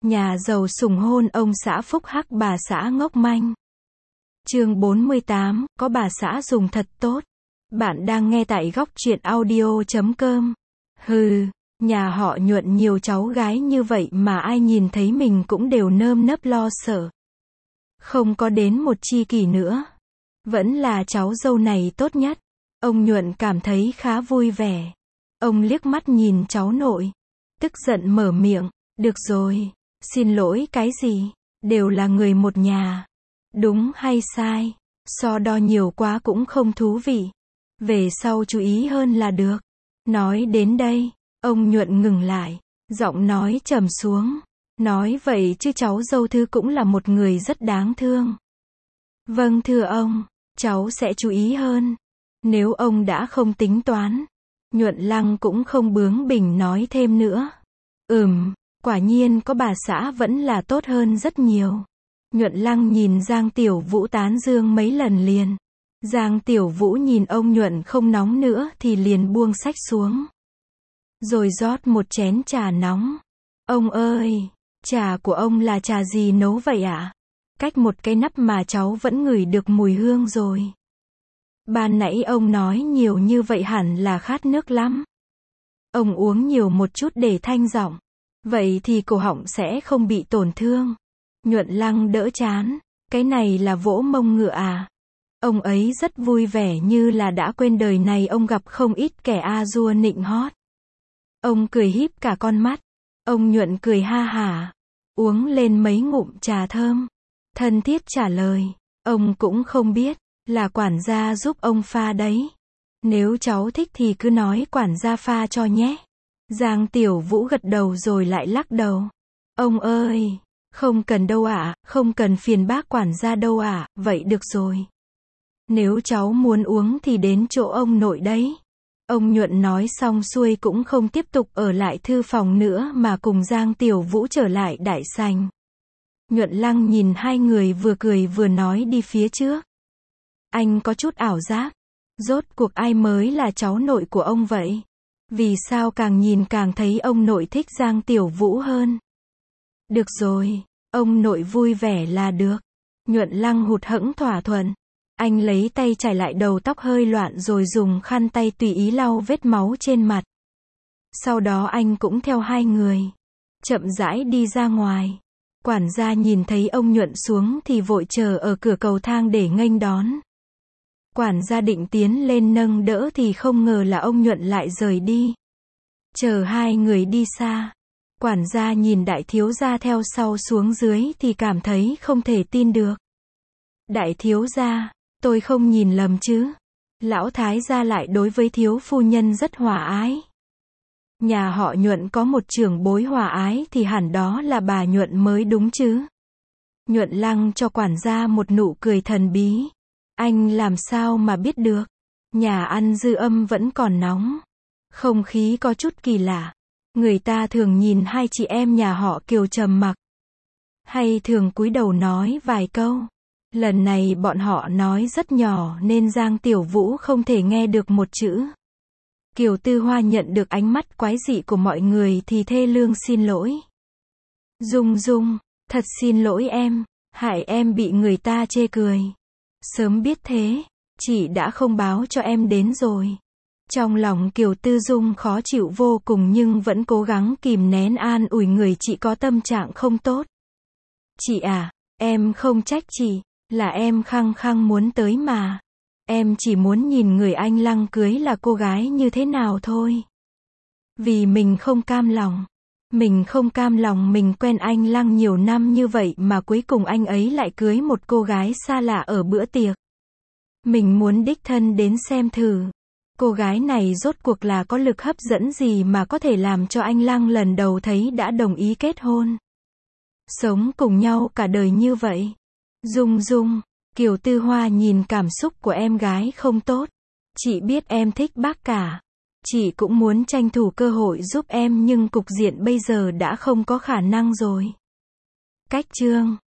Nhà giàu sủng hôn ông xã phúc hắc bà xã ngốc manh. Chương 48, có bà xã dùng thật tốt. Bạn đang nghe tại góc truyện audio.com. Hừ, nhà họ Nhuận nhiều cháu gái như vậy mà ai nhìn thấy mình cũng đều nơm nớp lo sợ. Không có đến một chi kỷ nữa. Vẫn là cháu dâu này tốt nhất. Ông Nhuận cảm thấy khá vui vẻ. Ông liếc mắt nhìn cháu nội. Tức giận mở miệng. Được rồi, xin lỗi cái gì? Đều là người một nhà. Đúng hay sai? So đo nhiều quá cũng không thú vị. Về sau chú ý hơn là được. Nói đến đây, ông Nhuận ngừng lại. Giọng nói trầm xuống. Nói vậy chứ cháu dâu Thư cũng là một người rất đáng thương. Vâng thưa ông, cháu sẽ chú ý hơn. Nếu ông đã không tính toán. Nhuận Lăng cũng không bướng bỉnh nói thêm nữa. Quả nhiên có bà xã vẫn là tốt hơn rất nhiều. Nhuận Lăng nhìn Giang Tiểu Vũ tán dương mấy lần liền. Giang Tiểu Vũ nhìn ông Nhuận không nóng nữa thì liền buông sách xuống. Rồi rót một chén trà nóng. Ông ơi, trà của ông là trà gì nấu vậy ạ? Cách một cái nắp mà cháu vẫn ngửi được mùi hương rồi. Ban nãy ông nói nhiều như vậy hẳn là khát nước lắm. Ông uống nhiều một chút để thanh giọng. Vậy thì cổ họng sẽ không bị tổn thương. Nhuận Lăng đỡ chán. Cái này là vỗ mông ngựa à? Ông ấy rất vui vẻ như là đã quên đời này ông gặp không ít kẻ a dua nịnh hót. Ông cười híp cả con mắt. Ông Nhuận cười ha hả. Uống lên mấy ngụm trà thơm. Thân thiết trả lời. Ông cũng không biết. Là quản gia giúp ông pha đấy. Nếu cháu thích thì cứ nói quản gia pha cho nhé. Giang Tiểu Vũ gật đầu rồi lại lắc đầu. Ông ơi, không cần đâu ạ, không cần phiền bác quản gia đâu ạ, vậy được rồi. Nếu cháu muốn uống thì đến chỗ ông nội đấy. Ông Nhuận nói xong xuôi cũng không tiếp tục ở lại thư phòng nữa mà cùng Giang Tiểu Vũ trở lại đại sảnh. Nhuận Lăng nhìn hai người vừa cười vừa nói đi phía trước. Anh có chút ảo giác. Rốt cuộc ai mới là cháu nội của ông vậy? Vì sao càng nhìn càng thấy ông nội thích Giang Tiểu Vũ hơn? Được rồi, ông nội vui vẻ là được. Nhuận Lăng hụt hẫng thỏa thuận. Anh lấy tay chải lại đầu tóc hơi loạn rồi dùng khăn tay tùy ý lau vết máu trên mặt. Sau đó anh cũng theo hai người. Chậm rãi đi ra ngoài. Quản gia nhìn thấy ông Nhuận xuống thì vội chờ ở cửa cầu thang để nghênh đón. Quản gia định tiến lên nâng đỡ thì không ngờ là ông Nhuận lại rời đi. Chờ hai người đi xa. Quản gia nhìn đại thiếu gia theo sau xuống dưới thì cảm thấy không thể tin được. Đại thiếu gia, tôi không nhìn lầm chứ? Lão thái gia lại đối với thiếu phu nhân rất hòa ái. Nhà họ Nhuận có một trưởng bối hòa ái thì hẳn đó là bà Nhuận mới đúng chứ? Nhuận Lăng cho quản gia một nụ cười thần bí. Anh làm sao mà biết được? Nhà ăn Dư Âm vẫn còn nóng. Không khí có chút kỳ lạ. Người ta thường nhìn hai chị em nhà họ Kiều trầm mặc. Hay thường cúi đầu nói vài câu. Lần này bọn họ nói rất nhỏ nên Giang Tiểu Vũ không thể nghe được một chữ. Kiều Tư Hoa nhận được ánh mắt quái dị của mọi người thì thê lương xin lỗi. Dung Dung, thật xin lỗi em, hại em bị người ta chê cười. Sớm biết thế, chị đã không báo cho em đến rồi. Trong lòng Kiều Tư Dung khó chịu vô cùng nhưng vẫn cố gắng kìm nén an ủi người chị có tâm trạng không tốt. Chị à, em không trách chị, là em khăng khăng muốn tới mà. Em chỉ muốn nhìn người anh Lăng cưới là cô gái như thế nào thôi. Vì mình không cam lòng. Mình không cam lòng mình quen anh Lăng nhiều năm như vậy mà cuối cùng anh ấy lại cưới một cô gái xa lạ ở bữa tiệc. Mình muốn đích thân đến xem thử. Cô gái này rốt cuộc là có lực hấp dẫn gì mà có thể làm cho anh Lăng lần đầu thấy đã đồng ý kết hôn. Sống cùng nhau cả đời như vậy. Dung Dung, Kiều Tư Hoa nhìn cảm xúc của em gái không tốt. Chị biết em thích bác cả. Chị cũng muốn tranh thủ cơ hội giúp em nhưng cục diện bây giờ đã không có khả năng rồi. Cách chương